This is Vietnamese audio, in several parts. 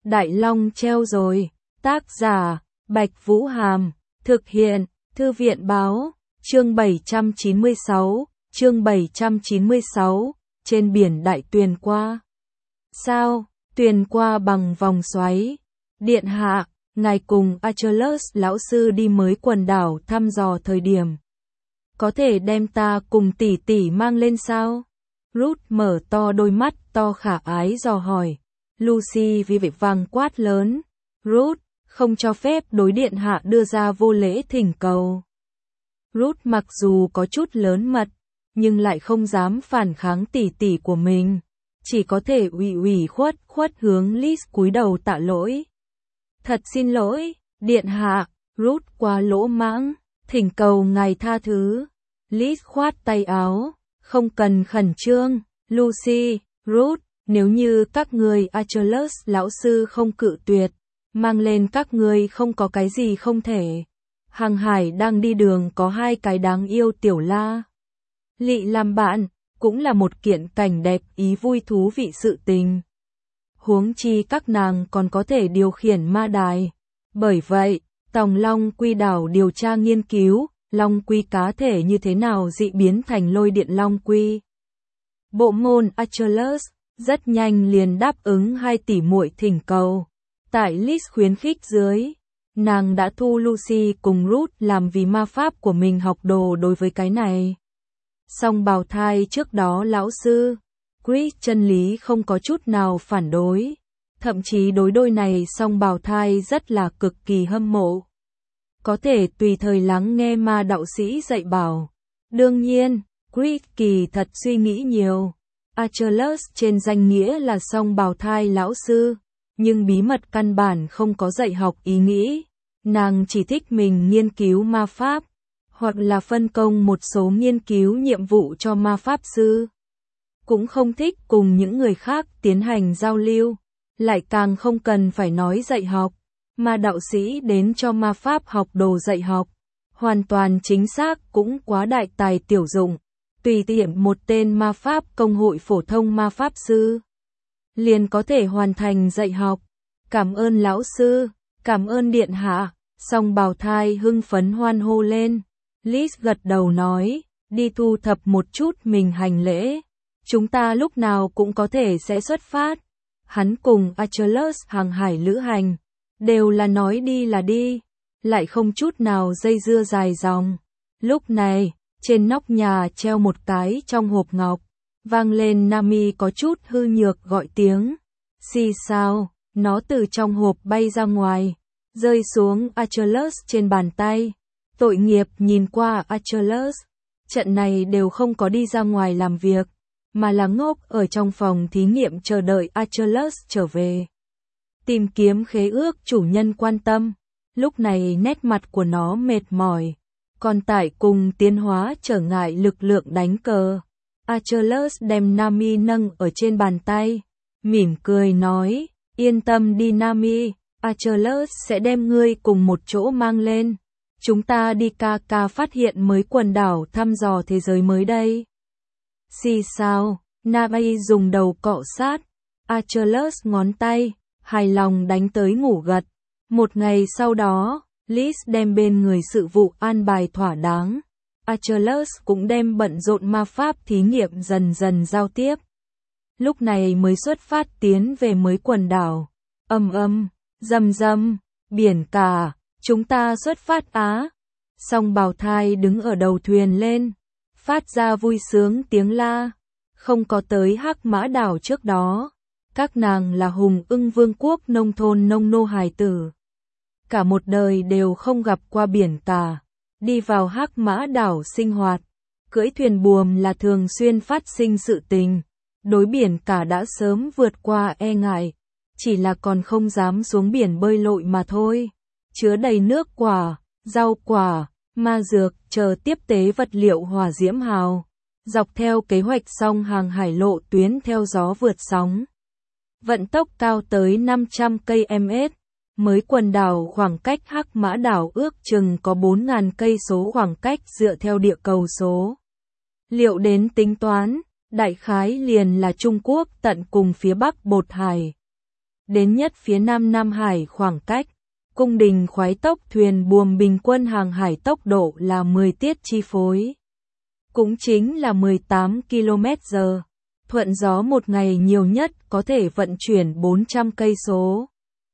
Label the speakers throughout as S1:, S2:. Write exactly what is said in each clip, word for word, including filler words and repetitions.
S1: Đại Long treo rồi. Tác giả, Bạch Vũ Hàm. Thực hiện, Thư viện Báo. Chương bảy trăm chín mươi sáu. Chương bảy trăm chín mươi sáu. Trên biển Đại Tuyền qua. Sao? Tuyền qua bằng vòng xoáy. Điện hạ, ngài cùng Achilles lão sư đi mới quần đảo thăm dò thời điểm. Có thể đem ta cùng tỷ tỷ mang lên sao? Ruth mở to đôi mắt to khả ái dò hỏi. Lucy vì vậy vàng quát lớn. Ruth, không cho phép đối điện hạ đưa ra vô lễ thỉnh cầu. Ruth mặc dù có chút lớn mật, nhưng lại không dám phản kháng tỷ tỷ của mình. Chỉ có thể ủy ủy khuất khuất hướng Liz cúi đầu tạ lỗi. Thật xin lỗi, điện hạ, Ruth quá lỗ mãng, thỉnh cầu ngài tha thứ. Liz khoát tay áo, không cần khẩn trương, Lucy, Ruth, nếu như các ngươi Achilles lão sư không cự tuyệt, mang lên các ngươi không có cái gì không thể. Hàng hải đang đi đường có hai cái đáng yêu tiểu la lị làm bạn, cũng là một kiện cảnh đẹp ý vui thú vị sự tình. Huống chi các nàng còn có thể điều khiển ma đài. Bởi vậy, Tòng Long Quy đảo điều tra nghiên cứu, Long Quy cá thể như thế nào dị biến thành lôi điện Long Quy. Bộ môn Achilles rất nhanh liền đáp ứng hai tỷ muội thỉnh cầu. Tại Liz khuyến khích dưới, nàng đã thu Lucy cùng Ruth làm vì ma pháp của mình học đồ đối với cái này. Song bào thai trước đó lão sư, Chris chân lý không có chút nào phản đối. Thậm chí đối đôi này song bào thai rất là cực kỳ hâm mộ. Có thể tùy thời lắng nghe ma đạo sĩ dạy bảo. Đương nhiên, Chris kỳ thật suy nghĩ nhiều. Achilles trên danh nghĩa là song bào thai lão sư, nhưng bí mật căn bản không có dạy học ý nghĩ. Nàng chỉ thích mình nghiên cứu ma pháp, hoặc là phân công một số nghiên cứu nhiệm vụ cho ma pháp sư. Cũng không thích cùng những người khác tiến hành giao lưu, lại càng không cần phải nói dạy học. Ma đạo sĩ đến cho ma pháp học đồ dạy học, hoàn toàn chính xác cũng quá đại tài tiểu dụng. Tùy tiện một tên ma pháp công hội phổ thông ma pháp sư liền có thể hoàn thành dạy học. Cảm ơn lão sư, cảm ơn điện hạ. Song bào thai hưng phấn hoan hô lên. Liz gật đầu nói, đi thu thập một chút mình hành lễ. Chúng ta lúc nào cũng có thể sẽ xuất phát. Hắn cùng Achilles hàng hải lữ hành, đều là nói đi là đi, lại không chút nào dây dưa dài dòng. Lúc này, trên nóc nhà treo một cái trong hộp ngọc, vang lên Nami có chút hư nhược gọi tiếng. Xì sao, nó từ trong hộp bay ra ngoài, rơi xuống Achilles trên bàn tay. Tội nghiệp nhìn qua Achilles, trận này đều không có đi ra ngoài làm việc, mà là ngốc ở trong phòng thí nghiệm chờ đợi Achilles trở về. Tìm kiếm khế ước chủ nhân quan tâm, lúc này nét mặt của nó mệt mỏi, còn tại cùng tiến hóa trở ngại lực lượng đánh cờ. Achilles đem Nami nâng ở trên bàn tay, mỉm cười nói, yên tâm đi Nami, Achilles sẽ đem ngươi cùng một chỗ mang lên. Chúng ta đi ca ca phát hiện mới quần đảo thăm dò thế giới mới đây. Xì sao, Nami dùng đầu cọ sát, Achilles ngón tay, hài lòng đánh tới ngủ gật. Một ngày sau đó, Liz đem bên người sự vụ an bài thỏa đáng. Achilles cũng đem bận rộn ma pháp thí nghiệm dần dần giao tiếp. Lúc này mới xuất phát tiến về mới quần đảo. Âm âm, rầm rầm, biển cả, chúng ta xuất phát Á. Song bào thai đứng ở đầu thuyền lên, phát ra vui sướng tiếng la. Không có tới Hắc Mã đảo trước đó, các nàng là hùng ưng vương quốc nông thôn nông nô hài tử. Cả một đời đều không gặp qua biển cả, đi vào Hắc Mã đảo sinh hoạt, cưỡi thuyền buồm là thường xuyên phát sinh sự tình. Đối biển cả đã sớm vượt qua e ngại, chỉ là còn không dám xuống biển bơi lội mà thôi. Chứa đầy nước quả, rau quả, ma dược, chờ tiếp tế vật liệu hỏa diễm hào. Dọc theo kế hoạch song hàng hải lộ tuyến theo gió vượt sóng. Vận tốc cao tới năm trăm cây mét. Mới quần đảo khoảng cách Hắc Mã đảo ước chừng có bốn nghìn cây số khoảng cách dựa theo địa cầu số. Liệu đến tính toán, đại khái liền là Trung Quốc tận cùng phía bắc Bột Hải. đến nhất phía nam Nam Hải khoảng cách cung đình khoái tốc thuyền buồm bình quân hàng hải tốc độ là mười tiết chi phối. Cũng chính là mười tám ki lô mét giờ. Thuận gió một ngày nhiều nhất có thể vận chuyển bốn trăm cây số.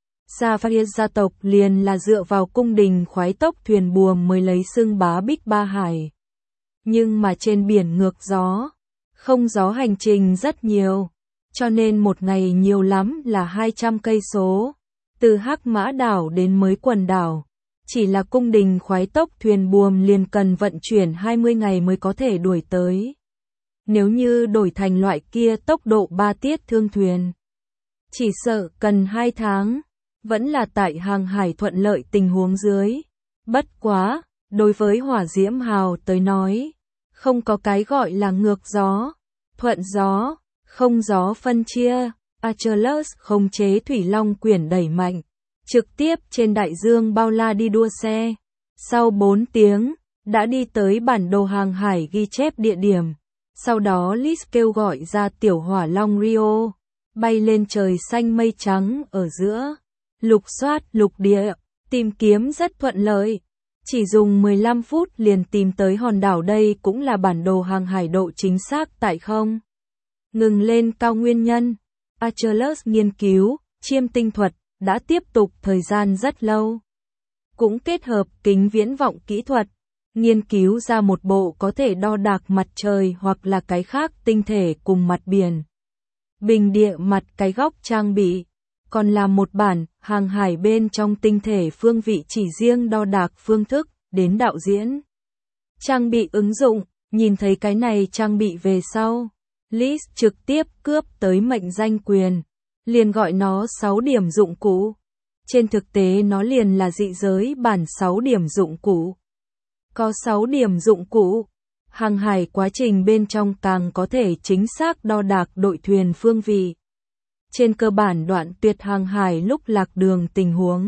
S1: Safari gia tộc liền là dựa vào cung đình khoái tốc thuyền buồm mới lấy xưng bá Bích Ba Hải. Nhưng mà trên biển ngược gió, không gió hành trình rất nhiều, cho nên một ngày nhiều lắm là hai trăm cây số. Từ Hắc Mã đảo đến mới quần đảo, chỉ là cung đình khoái tốc thuyền buồm liền cần vận chuyển hai mươi ngày mới có thể đuổi tới. Nếu như đổi thành loại kia tốc độ ba tiết thương thuyền, chỉ sợ cần hai tháng, vẫn là tại hàng hải thuận lợi tình huống dưới. Bất quá, đối với Hỏa Diễm Hào tới nói, không có cái gọi là ngược gió, thuận gió, không gió phân chia. Achilles khống chế thủy long quyển đẩy mạnh, trực tiếp trên đại dương bao la đi đua xe. Sau bốn tiếng, đã đi tới bản đồ hàng hải ghi chép địa điểm. Sau đó Lis kêu gọi ra tiểu hỏa long Rio, bay lên trời xanh mây trắng ở giữa, lục soát lục địa, tìm kiếm rất thuận lợi. Chỉ dùng mười lăm phút liền tìm tới hòn đảo, đây cũng là bản đồ hàng hải độ chính xác tại không ngừng lên cao nguyên nhân. Achilles nghiên cứu chiêm tinh thuật đã tiếp tục thời gian rất lâu, cũng kết hợp kính viễn vọng kỹ thuật, nghiên cứu ra một bộ có thể đo đạc mặt trời hoặc là cái khác tinh thể cùng mặt biển, bình địa mặt cái góc trang bị, còn là một bản hàng hải bên trong tinh thể phương vị chỉ riêng đo đạc phương thức đến đạo diễn. Trang bị ứng dụng, nhìn thấy cái này trang bị về sau, Lis trực tiếp cướp tới mệnh danh quyền, liền gọi nó sáu điểm dụng cụ. Trên thực tế nó liền là dị giới bản sáu điểm dụng cụ. Có sáu điểm dụng cụ, hàng hải quá trình bên trong càng có thể chính xác đo đạc đội thuyền phương vị. Trên cơ bản đoạn tuyệt hàng hải lúc lạc đường tình huống.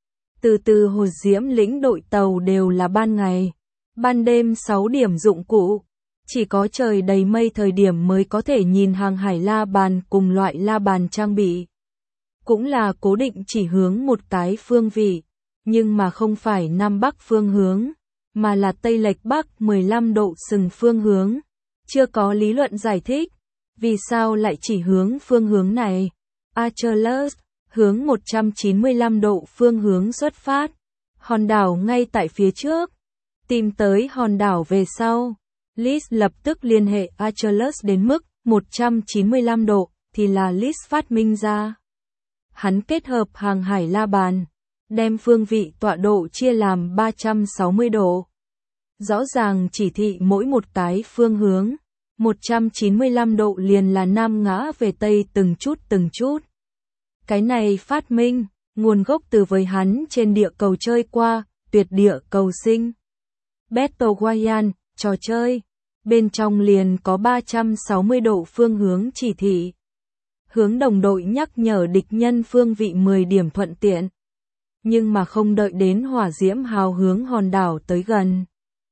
S1: Từ từ Hồ Diễm lĩnh đội tàu đều là ban ngày, ban đêm sáu điểm dụng cụ. Chỉ có trời đầy mây thời điểm mới có thể nhìn hàng hải la bàn cùng loại la bàn trang bị. Cũng là cố định chỉ hướng một cái phương vị, nhưng mà không phải Nam Bắc phương hướng, mà là Tây lệch Bắc mười lăm độ sừng phương hướng. Chưa có lý luận giải thích, vì sao lại chỉ hướng phương hướng này. Achilles, hướng một trăm chín mươi lăm độ phương hướng xuất phát, hòn đảo ngay tại phía trước. Tìm tới hòn đảo về sau, Lis lập tức liên hệ Achilles đến mức một trăm chín mươi lăm độ, thì là Lis phát minh ra. Hắn kết hợp hàng hải la bàn, đem phương vị tọa độ chia làm ba trăm sáu mươi độ. Rõ ràng chỉ thị mỗi một cái phương hướng, một trăm chín mươi lăm độ liền là nam ngã về tây từng chút từng chút. Cái này phát minh, nguồn gốc từ với hắn trên địa cầu chơi qua, tuyệt địa cầu sinh. Battle Royale, trò chơi. Bên trong liền có ba trăm sáu mươi độ phương hướng chỉ thị. Hướng đồng đội nhắc nhở địch nhân phương vị mười điểm thuận tiện. Nhưng mà không đợi đến Hỏa Diễm Hào hướng hòn đảo tới gần,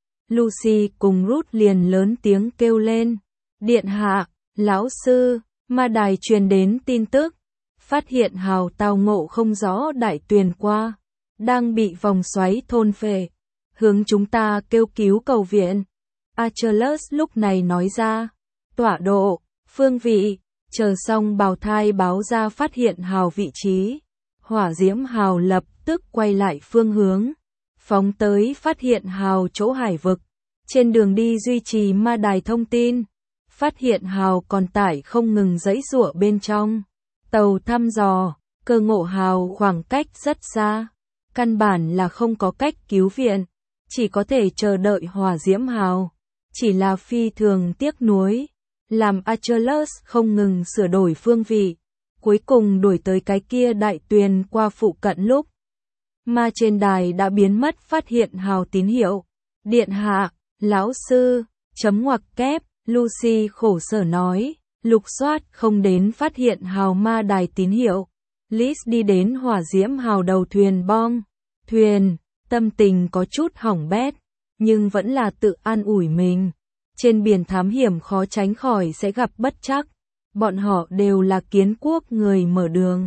S1: Lucy cùng Ruth liền lớn tiếng kêu lên. Điện hạ, lão sư, ma đài truyền đến tin tức. Phát hiện Hào tao ngộ không rõ đại tuyền qua, đang bị vòng xoáy thôn phệ, hướng chúng ta kêu cứu cầu viện. Achilles lúc này nói ra, tọa độ, phương vị, chờ xong bào thai báo ra phát hiện Hào vị trí. Hỏa Diễm Hào lập tức quay lại phương hướng, phóng tới phát hiện Hào chỗ hải vực. Trên đường đi duy trì ma đài thông tin, phát hiện Hào còn tải không ngừng giãy giụa bên trong. Tàu thăm dò, cơ ngộ Hào khoảng cách rất xa, căn bản là không có cách cứu viện, chỉ có thể chờ đợi Hỏa Diễm Hào. Chỉ là phi thường tiếc nuối, làm Achilles không ngừng sửa đổi phương vị, cuối cùng đuổi tới cái kia đại tuyền qua phụ cận lúc mà trên đài đã biến mất phát hiện Hào tín hiệu. Điện hạ, lão sư, chấm ngoặc kép, Lucy khổ sở nói, lục soát không đến phát hiện Hào ma đài tín hiệu. Lis đi đến Hỏa Diễm Hào đầu thuyền bong, thuyền, tâm tình có chút hỏng bét, nhưng vẫn là tự an ủi mình. Trên biển thám hiểm khó tránh khỏi sẽ gặp bất trắc, bọn họ đều là kiến quốc người mở đường.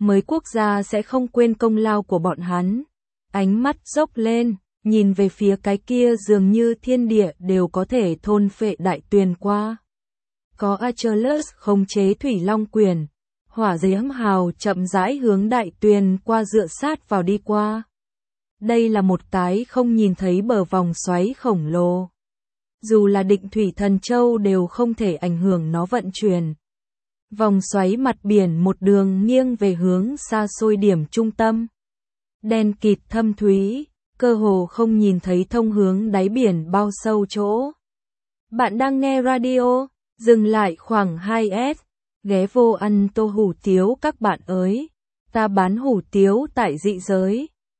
S1: mới quốc gia sẽ không quên công lao của bọn hắn. Ánh mắt dốc lên, nhìn về phía cái kia dường như thiên địa đều có thể thôn phệ đại tuyền qua. Có Achilles khống chế thủy long quyền, hỏa diễm hào chậm rãi hướng đại tuyền qua dựa sát vào đi qua. Đây là một cái không nhìn thấy bờ vòng xoáy khổng lồ. Dù là định thủy thần châu đều không thể ảnh hưởng nó vận chuyển. Vòng xoáy mặt biển một đường nghiêng về hướng xa xôi điểm trung tâm. Đen kịt thâm thúy, cơ hồ không nhìn thấy thông hướng đáy biển bao sâu chỗ. Bạn đang nghe radio, dừng lại khoảng hai S, ghé vô ăn tô hủ tiếu các bạn ơi. Ta bán hủ tiếu tại dị giới.